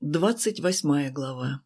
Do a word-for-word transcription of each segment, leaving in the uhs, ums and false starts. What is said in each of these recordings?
Двадцать восьмая глава.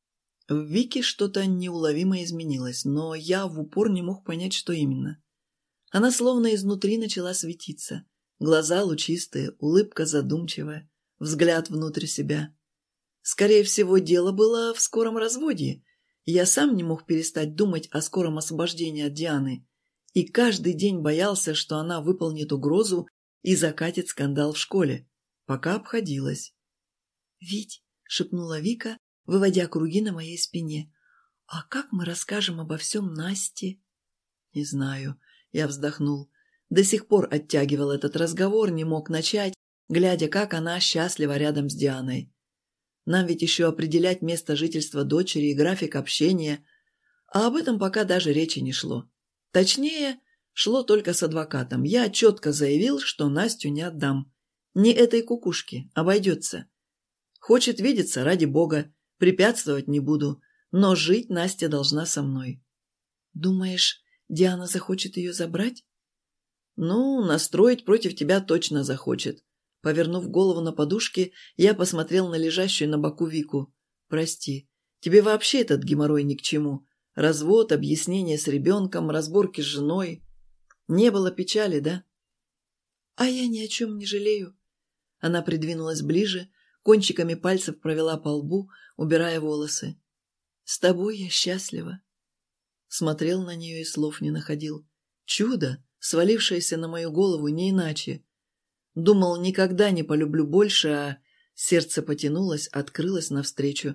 В Вике что-то неуловимо изменилось, но я в упор не мог понять, что именно. Она словно изнутри начала светиться. Глаза лучистые, улыбка задумчивая, взгляд внутрь себя. Скорее всего, дело было в скором разводе. Я сам не мог перестать думать о скором освобождении от Дианы. И каждый день боялся, что она выполнит угрозу и закатит скандал в школе. Пока обходилась. «Вить», — шепнула Вика, выводя круги на моей спине, — «а как мы расскажем обо всем Насте?» «Не знаю», — я вздохнул. До сих пор оттягивал этот разговор, не мог начать, глядя, как она счастлива рядом с Дианой. Нам ведь еще определять место жительства дочери и график общения, а об этом пока даже речи не шло. Точнее, шло только с адвокатом. Я четко заявил, что Настю не отдам. Не этой кукушке, обойдется. Хочет видеться, ради бога, препятствовать не буду, но жить Настя должна со мной. Думаешь, Диана захочет ее забрать? Ну, настроить против тебя точно захочет. Повернув голову на подушке, я посмотрел на лежащую на боку Вику. Прости, тебе вообще этот геморрой ни к чему. Развод, объяснение с ребенком, разборки с женой. Не было печали, да? А я ни о чем не жалею. Она придвинулась ближе, кончиками пальцев провела по лбу, убирая волосы. «С тобой я счастлива». Смотрел на нее и слов не находил. Чудо, свалившееся на мою голову, не иначе. Думал, никогда не полюблю больше, а сердце потянулось, открылось навстречу.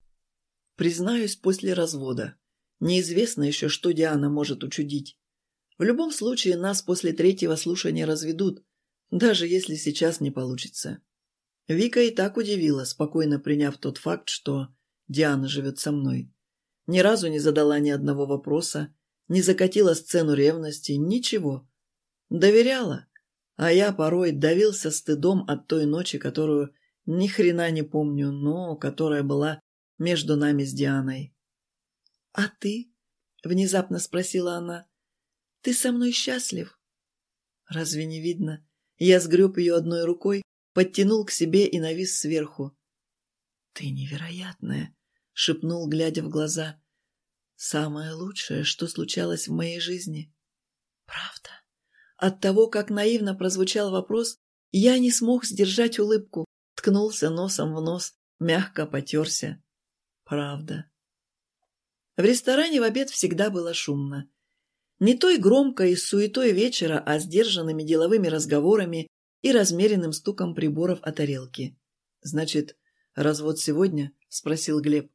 Признаюсь, после развода. Неизвестно еще, что Диана может учудить. В любом случае, нас после третьего слушания разведут, даже если сейчас не получится. Вика и так удивила, спокойно приняв тот факт, что Диана живет со мной. Ни разу не задала ни одного вопроса, не закатила сцену ревности, ничего. Доверяла, а я порой давился стыдом от той ночи, которую ни хрена не помню, но которая была между нами с Дианой. «А ты?» — внезапно спросила она. «Ты со мной счастлив?» Разве не видно? Я сгреб ее одной рукой, подтянул к себе и навис сверху. «Ты невероятная», — шепнул, глядя в глаза. «Самое лучшее, что случалось в моей жизни». «Правда?» От того, как наивно прозвучал вопрос, я не смог сдержать улыбку, ткнулся носом в нос, мягко потерся. «Правда». В ресторане в обед всегда было шумно. Не той громкой суетой вечера, а сдержанными деловыми разговорами и размеренным стуком приборов о тарелке. «Значит, развод сегодня?» – спросил Глеб.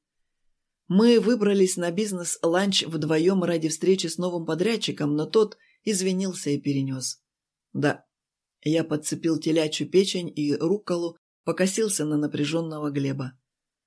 Мы выбрались на бизнес-ланч вдвоем ради встречи с новым подрядчиком, но тот извинился и перенес. «Да». Я подцепил телячью печень и рукколу, покосился на напряженного Глеба.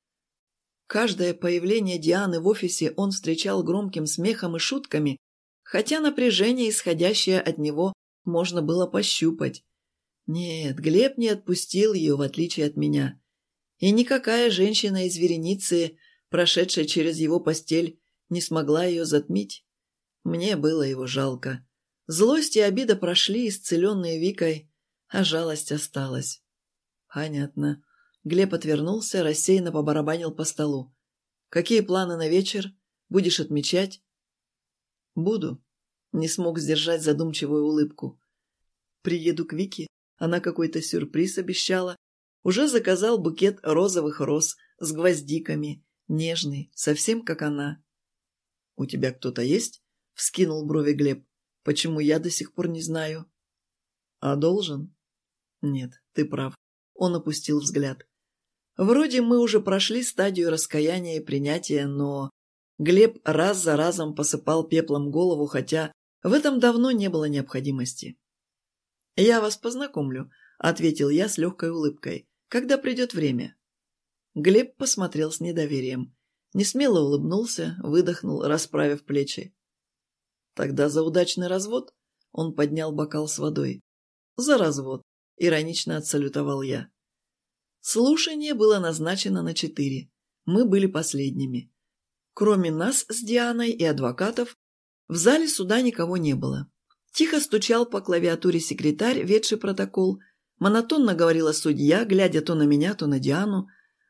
Каждое появление Дианы в офисе он встречал громким смехом и шутками, хотя напряжение, исходящее от него, можно было пощупать. Нет, Глеб не отпустил ее, в отличие от меня. И никакая женщина из вереницы, прошедшая через его постель, не смогла ее затмить. Мне было его жалко. Злость и обида прошли, исцеленные Викой, а жалость осталась. Понятно. Глеб отвернулся, рассеянно побарабанил по столу. «Какие планы на вечер? Будешь отмечать?» «Буду». Не смог сдержать задумчивую улыбку. «Приеду к Вике. Она какой-то сюрприз обещала. Уже заказал букет розовых роз с гвоздиками. Нежный, совсем как она». «У тебя кто-то есть?» — вскинул брови Глеб. «Почему я до сих пор не знаю?» «А должен?» «Нет, ты прав». Он опустил взгляд. Вроде мы уже прошли стадию раскаяния и принятия, но Глеб раз за разом посыпал пеплом голову, хотя в этом давно не было необходимости. «Я вас познакомлю», — ответил я с легкой улыбкой, — «когда придет время». Глеб посмотрел с недоверием, несмело улыбнулся, выдохнул, расправив плечи. «Тогда за удачный развод?» — он поднял бокал с водой. «За развод», — иронично отсалютовал я. Слушание было назначено на четыре. Мы были последними. Кроме нас с Дианой и адвокатов, в зале суда никого не было. Тихо стучал по клавиатуре секретарь, ведший протокол. Монотонно говорила судья, глядя то на меня, то на Диану.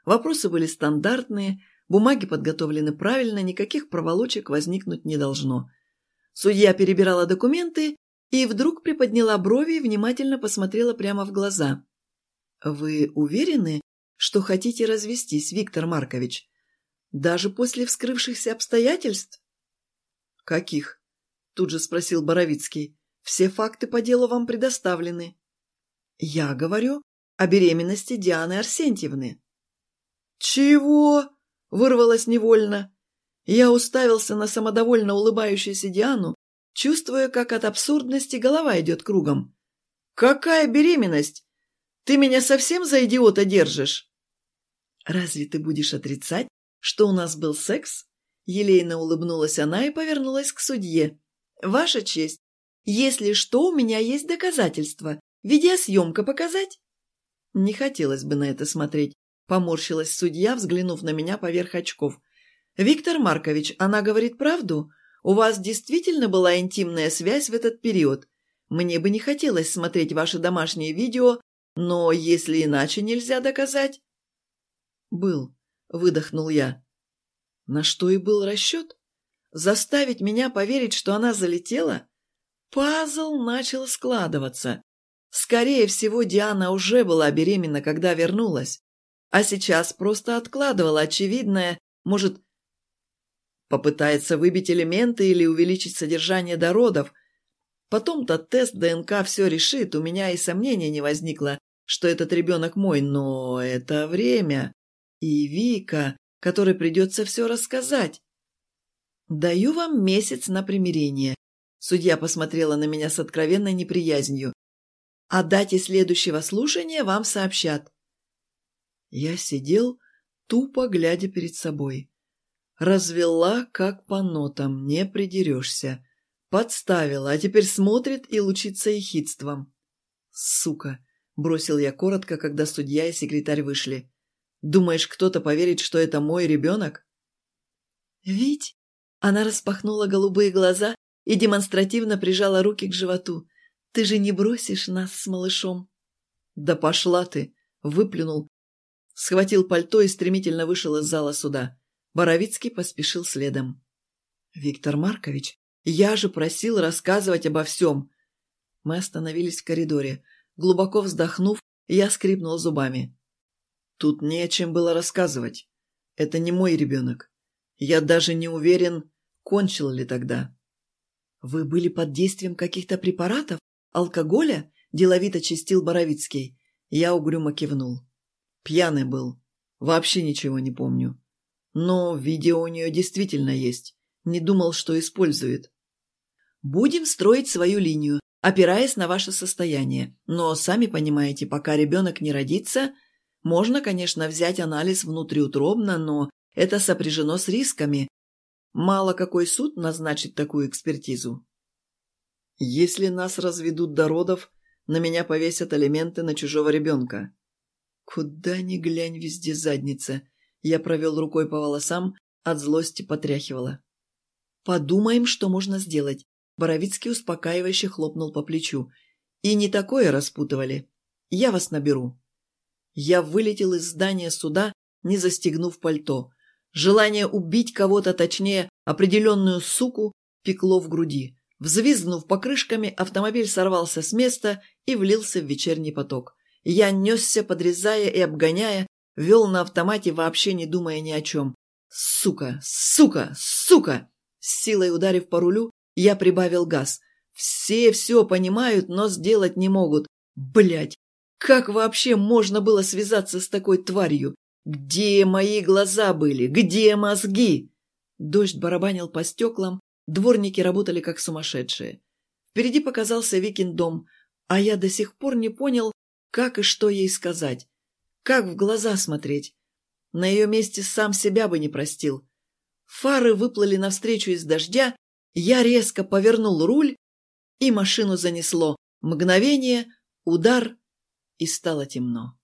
Вопросы были стандартные, бумаги подготовлены правильно, никаких проволочек возникнуть не должно. Судья перебирала документы и вдруг приподняла брови и внимательно посмотрела прямо в глаза. «Вы уверены, что хотите развестись, Виктор Маркович? Даже после вскрывшихся обстоятельств?» «Каких?» – тут же спросил Боровицкий. «Все факты по делу вам предоставлены». «Я говорю о беременности Дианы Арсентьевны». «Чего?» – вырвалось невольно. Я уставился на самодовольно улыбающуюся Диану, чувствуя, как от абсурдности голова идет кругом. «Какая беременность? Ты меня совсем за идиота держишь?» «Разве ты будешь отрицать, что у нас был секс?» Елейно улыбнулась она и повернулась к судье. «Ваша честь, если что, у меня есть доказательства. Видеосъемка показать?» «Не хотелось бы на это смотреть», — поморщилась судья, взглянув на меня поверх очков. «Виктор Маркович, она говорит правду? У вас действительно была интимная связь в этот период? Мне бы не хотелось смотреть ваши домашние видео, но если иначе нельзя доказать...» «Был», — выдохнул я. На что и был расчет? Заставить меня поверить, что она залетела? Пазл начал складываться. Скорее всего, Диана уже была беременна, когда вернулась, а сейчас просто откладывала очевидное, может, попытается выбить элементы или увеличить содержание до родов. Потом-то тест ДНК все решит, у меня и сомнения не возникло, что этот ребенок мой, но это время. И Вика, которой придется все рассказать. «Даю вам месяц на примирение», — судья посмотрела на меня с откровенной неприязнью. «О дате следующего слушания вам сообщат». Я сидел, тупо глядя перед собой. Развела, как по нотам, не придерешься. Подставила, а теперь смотрит и лучится ехидством. «Сука!» — бросил я коротко, когда судья и секретарь вышли. «Думаешь, кто-то поверит, что это мой ребенок?» «Вить!» — она распахнула голубые глаза и демонстративно прижала руки к животу. «Ты же не бросишь нас с малышом?» «Да пошла ты!» — выплюнул, схватил пальто и стремительно вышел из зала суда. Боровицкий поспешил следом. «Виктор Маркович, я же просил рассказывать обо всем!» Мы остановились в коридоре. Глубоко вздохнув, я скрипнул зубами. «Тут не о чем было рассказывать. Это не мой ребенок. Я даже не уверен, кончил ли тогда». «Вы были под действием каких-то препаратов? Алкоголя?» – деловито чистил Боровицкий. Я угрюмо кивнул. «Пьяный был. Вообще ничего не помню. Но видео у нее действительно есть. Не думал, что использует». «Будем строить свою линию, опираясь на ваше состояние. Но, сами понимаете, пока ребенок не родится, можно, конечно, взять анализ внутриутробно, но это сопряжено с рисками. Мало какой суд назначит такую экспертизу». «Если нас разведут до родов, на меня повесят алименты на чужого ребенка». «Куда ни глянь, везде задница». Я провел рукой по волосам, от злости потряхивала. «Подумаем, что можно сделать». Боровицкий успокаивающе хлопнул по плечу. «И не такое распутывали. Я вас наберу». Я вылетел из здания суда, не застегнув пальто. Желание убить кого-то, точнее, определенную суку, пекло в груди. Взвизгнув покрышками, автомобиль сорвался с места и влился в вечерний поток. Я несся, подрезая и обгоняя, вел на автомате, вообще не думая ни о чем. «Сука! Сука! Сука!» С силой ударив по рулю, я прибавил газ. Все все понимают, но сделать не могут. Блядь! Как вообще можно было связаться с такой тварью? Где мои глаза были? Где мозги? Дождь барабанил по стеклам, дворники работали как сумасшедшие. Впереди показался Викин дом, а я до сих пор не понял, как и что ей сказать. Как в глаза смотреть? На ее месте сам себя бы не простил. Фары выплыли навстречу из дождя, я резко повернул руль, и машину занесло. Мгновение, удар, и стало темно.